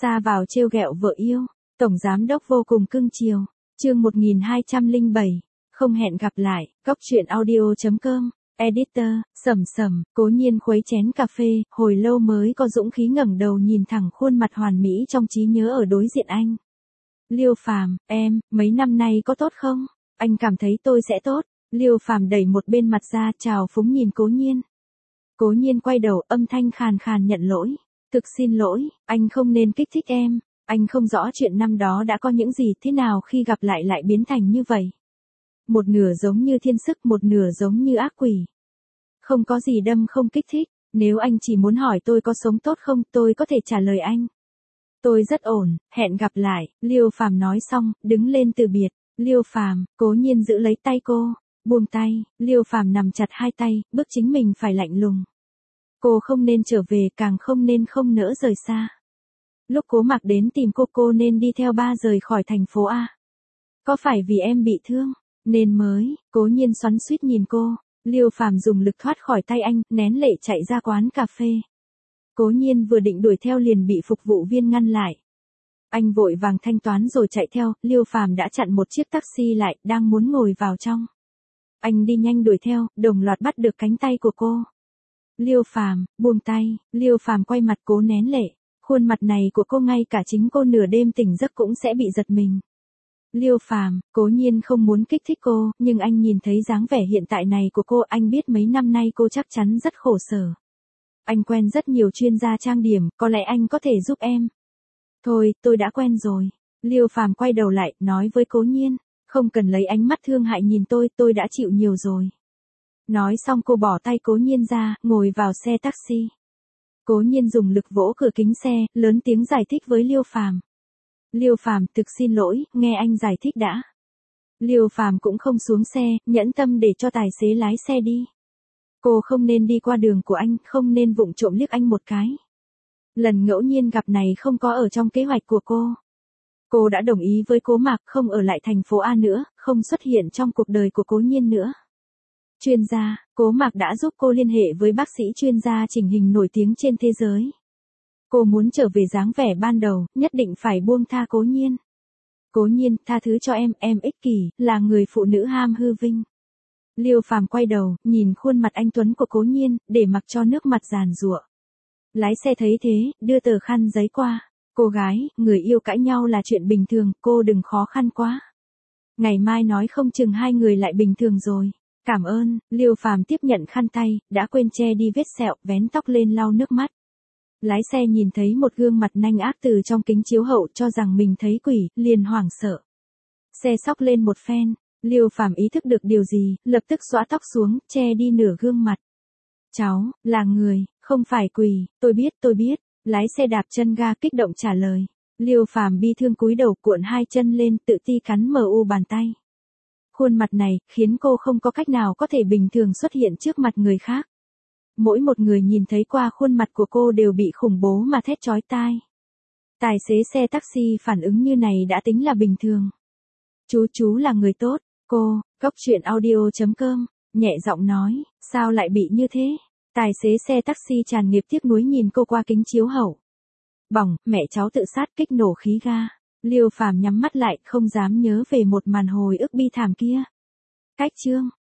Sa vào trêu ghẹo vợ yêu, tổng giám đốc vô cùng cưng chiều. Chương 1207, không hẹn gặp lại. Cóc truyện audio.com. Editor, Sầm, Cố Nhiên khuấy chén cà phê, hồi lâu mới có dũng khí ngẩng đầu nhìn thẳng khuôn mặt hoàn mỹ trong trí nhớ ở đối diện anh. Liêu Phàm, em, mấy năm nay có tốt không? Anh cảm thấy tôi sẽ tốt. Liêu Phàm đẩy một bên mặt ra, chào phúng nhìn Cố Nhiên. Cố Nhiên quay đầu, âm thanh khàn khàn nhận lỗi. Thực xin lỗi, anh không nên kích thích em. Anh không rõ chuyện năm đó đã có những gì, thế nào khi gặp lại biến thành như vậy. Một nửa giống như thiên sức, một nửa giống như ác quỷ. Không có gì đâm không kích thích, nếu anh chỉ muốn hỏi tôi có sống tốt không, tôi có thể trả lời anh. Tôi rất ổn, hẹn gặp lại. Liêu Phàm nói xong, đứng lên từ biệt. Liêu Phàm, Cố Nhiên giữ lấy tay cô, buông tay. Liêu Phàm nằm chặt hai tay, bước chính mình phải lạnh lùng. Cô không nên trở về, càng không nên không nỡ rời xa. Lúc Cố Mạc đến tìm cô nên đi theo ba rời khỏi thành phố A. Có phải vì em bị thương, nên mới? Cố Nhiên xoắn xuýt nhìn cô. Liêu Phàm dùng lực thoát khỏi tay anh, nén lệ chạy ra quán cà phê. Cố Nhiên vừa định đuổi theo liền bị phục vụ viên ngăn lại. Anh vội vàng thanh toán rồi chạy theo, Liêu Phàm đã chặn một chiếc taxi lại, đang muốn ngồi vào trong. Anh đi nhanh đuổi theo, đồng loạt bắt được cánh tay của cô. Liêu Phàm, buông tay. Liêu Phàm quay mặt, cố nén lệ. Khuôn mặt này của cô ngay cả chính cô nửa đêm tỉnh giấc cũng sẽ bị giật mình. Liêu Phàm, Cố Nhiên không muốn kích thích cô, nhưng anh nhìn thấy dáng vẻ hiện tại này của cô, anh biết mấy năm nay cô chắc chắn rất khổ sở. Anh quen rất nhiều chuyên gia trang điểm, có lẽ anh có thể giúp em. Thôi, tôi đã quen rồi. Liêu Phàm quay đầu lại, nói với Cố Nhiên, không cần lấy ánh mắt thương hại nhìn tôi đã chịu nhiều rồi. Nói xong cô bỏ tay Cố Nhiên ra, ngồi vào xe taxi. Cố Nhiên dùng lực vỗ cửa kính xe, lớn tiếng giải thích với Liêu Phàm. Liêu Phàm, thực xin lỗi, nghe anh giải thích đã. Liêu Phàm cũng không xuống xe, nhẫn tâm để cho tài xế lái xe đi. Cô không nên đi qua đường của anh, không nên vụng trộm liếc anh một cái. Lần ngẫu nhiên gặp này không có ở trong kế hoạch của cô. Cô đã đồng ý với Cố Mạc không ở lại thành phố A nữa, không xuất hiện trong cuộc đời của Cố Nhiên nữa. Chuyên gia, Cố Mạc đã giúp cô liên hệ với bác sĩ chuyên gia chỉnh hình nổi tiếng trên thế giới. Cô muốn trở về dáng vẻ ban đầu, nhất định phải buông tha Cố Nhiên. Cố Nhiên, tha thứ cho em ích kỷ, là người phụ nữ ham hư vinh. Liêu Phàm quay đầu, nhìn khuôn mặt anh tuấn của Cố Nhiên, để mặc cho nước mặt giàn giụa. Lái xe thấy thế, đưa tờ khăn giấy qua. Cô gái, người yêu cãi nhau là chuyện bình thường, cô đừng khó khăn quá. Ngày mai nói không chừng hai người lại bình thường rồi. Cảm ơn. Liêu Phàm tiếp nhận khăn tay, đã quên che đi vết sẹo, vén tóc lên lau nước mắt. Lái xe nhìn thấy một gương mặt nanh ác từ trong kính chiếu hậu, cho rằng mình thấy quỷ, liền hoảng sợ. Xe xóc lên một phen, Liêu Phàm ý thức được điều gì, lập tức xõa tóc xuống, che đi nửa gương mặt. Cháu, là người, không phải quỷ, tôi biết. Lái xe đạp chân ga kích động trả lời. Liêu Phàm bi thương cúi đầu, cuộn hai chân lên, tự ti cắn MU bàn tay. Khuôn mặt này, khiến cô không có cách nào có thể bình thường xuất hiện trước mặt người khác. Mỗi một người nhìn thấy qua khuôn mặt của cô đều bị khủng bố mà thét chói tai. Tài xế xe taxi phản ứng như này đã tính là bình thường. Chú là người tốt, cô, Cóc truyện audio.com, nhẹ giọng nói, sao lại bị như thế? Tài xế xe taxi tràn ngập tiếc nuối nhìn cô qua kính chiếu hậu. Bỏng, mẹ cháu tự sát kích nổ khí ga. Liêu Phàm nhắm mắt lại, không dám nhớ về một màn hồi ức bi thảm kia. Cách chương.